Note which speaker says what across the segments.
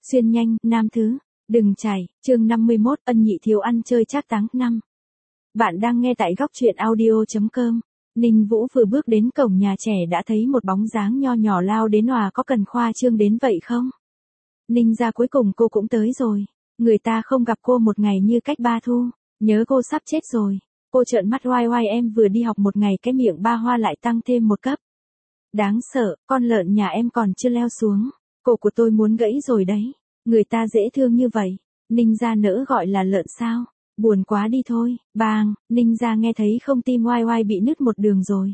Speaker 1: Xuyên nhanh, nam thứ. Đừng chảy, chương 51, ân nhị thiếu ăn chơi trác táng 5. Bạn đang nghe tại góc truyện audio.com. Ninh Vũ vừa bước đến cổng nhà trẻ đã thấy một bóng dáng nho nhỏ lao đến òa, có cần khoa trương đến vậy không? Ninh gia cuối cùng cô cũng tới rồi. Người ta không gặp cô một ngày như cách 3 thu, nhớ cô sắp chết rồi. Cô trợn mắt oai oai, em vừa đi học một ngày cái miệng ba hoa lại tăng thêm một cấp. Đáng sợ, con lợn nhà em còn chưa leo xuống. Cổ của tôi muốn gãy rồi đấy. Người ta dễ thương như vậy. Ninh gia nỡ gọi là lợn sao? Buồn quá đi thôi. Bang, Ninh gia nghe thấy không, tim oai oai bị nứt một đường rồi.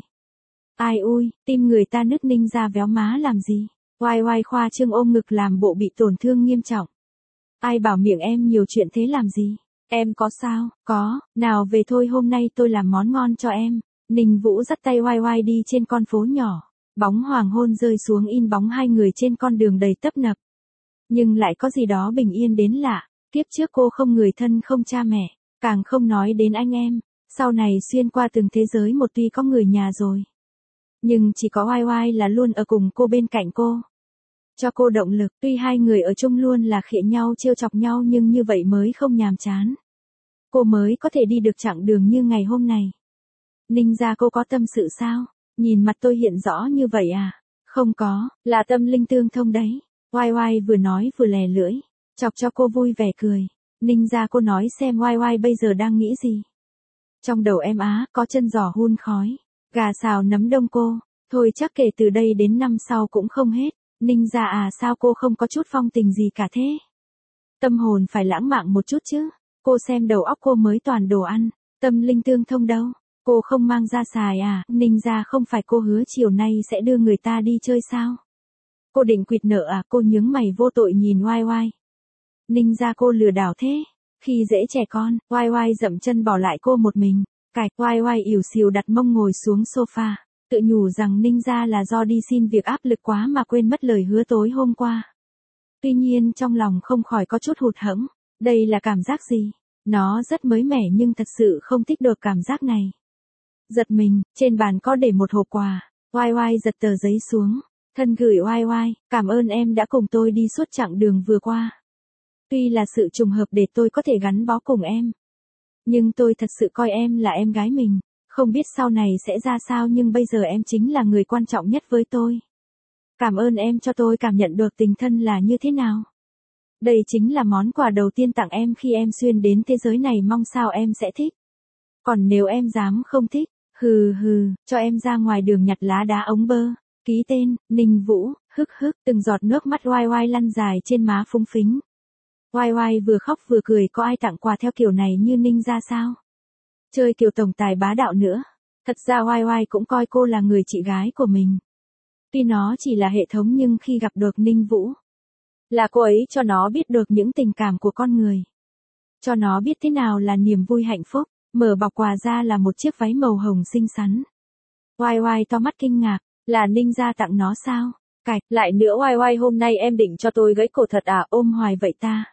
Speaker 1: Ai ui, tim người ta nứt Ninh gia véo má làm gì? Oai oai khoa trương ôm ngực làm bộ bị tổn thương nghiêm trọng. Ai bảo miệng em nhiều chuyện thế làm gì? Em có sao? Có, nào về thôi, hôm nay tôi làm món ngon cho em. Ninh Vũ dắt tay oai oai đi trên con phố nhỏ. Bóng hoàng hôn rơi xuống in bóng hai người trên con đường đầy tấp nập. Nhưng lại có gì đó bình yên đến lạ. Kiếp trước cô không người thân, không cha mẹ, càng không nói đến anh em. Sau này xuyên qua từng thế giới một, tuy có người nhà rồi, nhưng chỉ có oai oai là luôn ở cùng cô, bên cạnh cô, cho cô động lực. Tuy hai người ở chung luôn là khịa nhau trêu chọc nhau, nhưng như vậy mới không nhàm chán. Cô mới có thể đi được chặng đường như ngày hôm này. Ninh gia, cô có tâm sự sao? Nhìn mặt tôi hiện rõ như vậy à? Không có, là tâm linh tương thông đấy. Oai oai vừa nói vừa lè lưỡi, chọc cho cô vui vẻ cười. Ninh gia, cô nói xem oai oai bây giờ đang nghĩ gì? Trong đầu em á, có chân giò hun khói, gà xào nấm đông cô. Thôi chắc kể từ đây đến năm sau cũng không hết. Ninh gia à, sao cô không có chút phong tình gì cả thế? Tâm hồn phải lãng mạn một chút chứ. Cô xem đầu óc cô mới toàn đồ ăn, tâm linh tương thông đâu. Cô không mang ra xài à? Ninh gia, không phải cô hứa chiều nay sẽ đưa người ta đi chơi sao? Cô định quỵt nợ à? Cô nhướng mày vô tội nhìn oai oai. Ninh gia, cô lừa đảo thế. Khi dễ trẻ con, oai oai dậm chân bỏ lại cô một mình. Cạch, oai oai ỉu xìu đặt mông ngồi xuống sofa, tự nhủ rằng Ninh gia là do đi xin việc áp lực quá mà quên mất lời hứa tối hôm qua. Tuy nhiên trong lòng không khỏi có chút hụt hẫng. Đây là cảm giác gì? Nó rất mới mẻ nhưng thật sự không thích được cảm giác này. Giật mình, trên bàn có để một hộp quà. Oai oai giật tờ giấy xuống. Thân gửi oai oai, cảm ơn em đã cùng tôi đi suốt chặng đường vừa qua. Tuy là sự trùng hợp để tôi có thể gắn bó cùng em, nhưng tôi thật sự coi em là em gái mình. Không biết sau này sẽ ra sao, nhưng bây giờ em chính là người quan trọng nhất với tôi. Cảm ơn em cho tôi cảm nhận được tình thân là như thế nào. Đây chính là món quà đầu tiên tặng em khi em xuyên đến thế giới này, mong sao em sẽ thích. Còn nếu em dám không thích, hừ hừ, cho em ra ngoài đường nhặt lá đá ống bơ. Ký tên, Ninh Vũ, hức hức, từng giọt nước mắt oai oai lăn dài trên má phúng phính. Oai oai vừa khóc vừa cười, có ai tặng quà theo kiểu này như Ninh gia sao? Chơi kiểu tổng tài bá đạo nữa. Thật ra oai oai cũng coi cô là người chị gái của mình. Tuy nó chỉ là hệ thống, nhưng khi gặp được Ninh Vũ, là cô ấy cho nó biết được những tình cảm của con người. Cho nó biết thế nào là niềm vui hạnh phúc. Mở bọc quà ra là một chiếc váy màu hồng xinh xắn. Oai oai to mắt kinh ngạc, là Ninh gia tặng nó sao? Cạch, lại nữa oai oai, hôm nay em định cho tôi gãy cổ thật à? Ôm hoài vậy ta.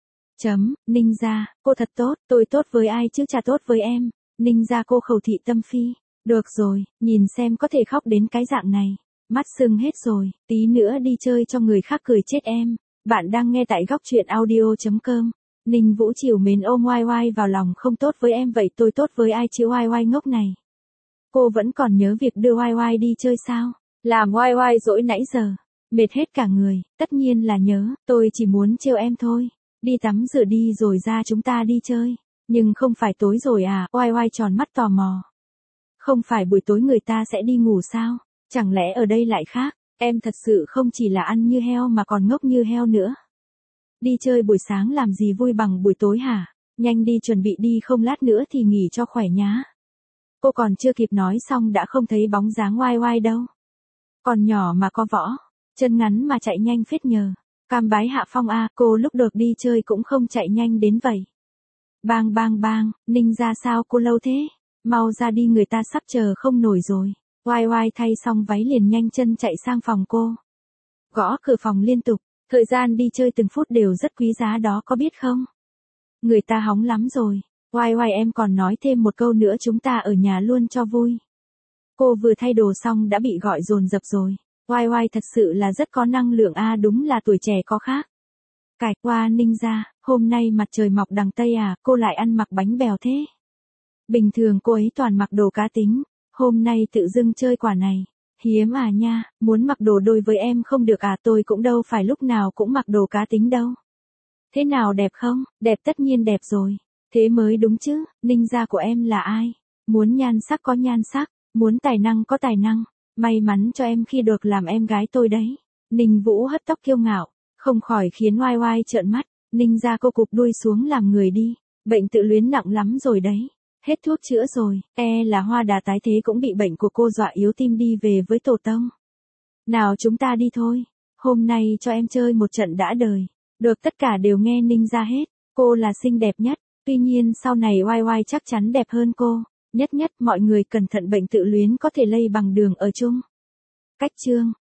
Speaker 1: Ninh gia, cô thật tốt. Tôi tốt với ai chứ chả tốt với em. Ninh gia, cô khẩu thị tâm phi. Được rồi, nhìn xem có thể khóc đến cái dạng này. Mắt sưng hết rồi, tí nữa đi chơi cho người khác cười chết em. Bạn đang nghe tại góc truyện audio.com. Ninh Vũ chiều mến ôm oai oai vào lòng, không tốt với em vậy tôi tốt với ai chứ? Oai oai ngốc này. Cô vẫn còn nhớ việc đưa oai oai đi chơi sao? Làm oai oai dỗi nãy giờ, mệt hết cả người. Tất nhiên là nhớ, tôi chỉ muốn trêu em thôi. Đi tắm rửa đi rồi ra chúng ta đi chơi. Nhưng không phải tối rồi à? Oai oai tròn mắt tò mò. Không phải buổi tối người ta sẽ đi ngủ sao? Chẳng lẽ ở đây lại khác? Em thật sự không chỉ là ăn như heo mà còn ngốc như heo nữa. Đi chơi buổi sáng làm gì vui bằng buổi tối hả? Nhanh đi chuẩn bị đi, không lát nữa thì nghỉ cho khỏe nhá. Cô còn chưa kịp nói xong đã không thấy bóng dáng oai oai đâu. Còn nhỏ mà có võ, chân ngắn mà chạy nhanh phết nhờ. Cam bái hạ phong a, cô lúc được đi chơi cũng không chạy nhanh đến vậy. Bang bang bang, Ninh gia, sao cô lâu thế? Mau ra đi, người ta sắp chờ không nổi rồi. Oai oai thay xong váy liền nhanh chân chạy sang phòng cô. Gõ cửa phòng liên tục. Thời gian đi chơi từng phút đều rất quý giá đó, có biết không? Người ta hóng lắm rồi. Oai oai, em còn nói thêm một câu nữa, chúng ta ở nhà luôn cho vui. Cô vừa thay đồ xong đã bị gọi dồn dập rồi. Oai oai thật sự là rất có năng lượng a, đúng là tuổi trẻ có khác. Cạch qua Ninh gia, hôm nay mặt trời mọc đằng Tây à, cô lại ăn mặc bánh bèo thế. Bình thường cô ấy toàn mặc đồ cá tính, hôm nay tự dưng chơi quả này. Hiếm à nha, muốn mặc đồ đôi với em không được à, tôi cũng đâu phải lúc nào cũng mặc đồ cá tính đâu. Thế nào đẹp không? Đẹp, tất nhiên đẹp rồi. Thế mới đúng chứ, Ninh gia của em là ai? Muốn nhan sắc có nhan sắc, muốn tài năng có tài năng. May mắn cho em khi được làm em gái tôi đấy. Ninh Vũ hất tóc kiêu ngạo, không khỏi khiến oai oai trợn mắt. Ninh gia cô cụp đuôi xuống làm người đi. Bệnh tự luyến nặng lắm rồi đấy. Hết thuốc chữa rồi, là Hoa Đà tái thế cũng bị bệnh của cô dọa yếu tim, đi về với tổ tông. Nào chúng ta đi thôi, hôm nay cho em chơi một trận đã đời. Được, tất cả đều nghe Ninh gia hết, cô là xinh đẹp nhất, tuy nhiên sau này oai oai chắc chắn đẹp hơn cô. Nhất mọi người cẩn thận, bệnh tự luyến có thể lây bằng đường ở chung. Cách chương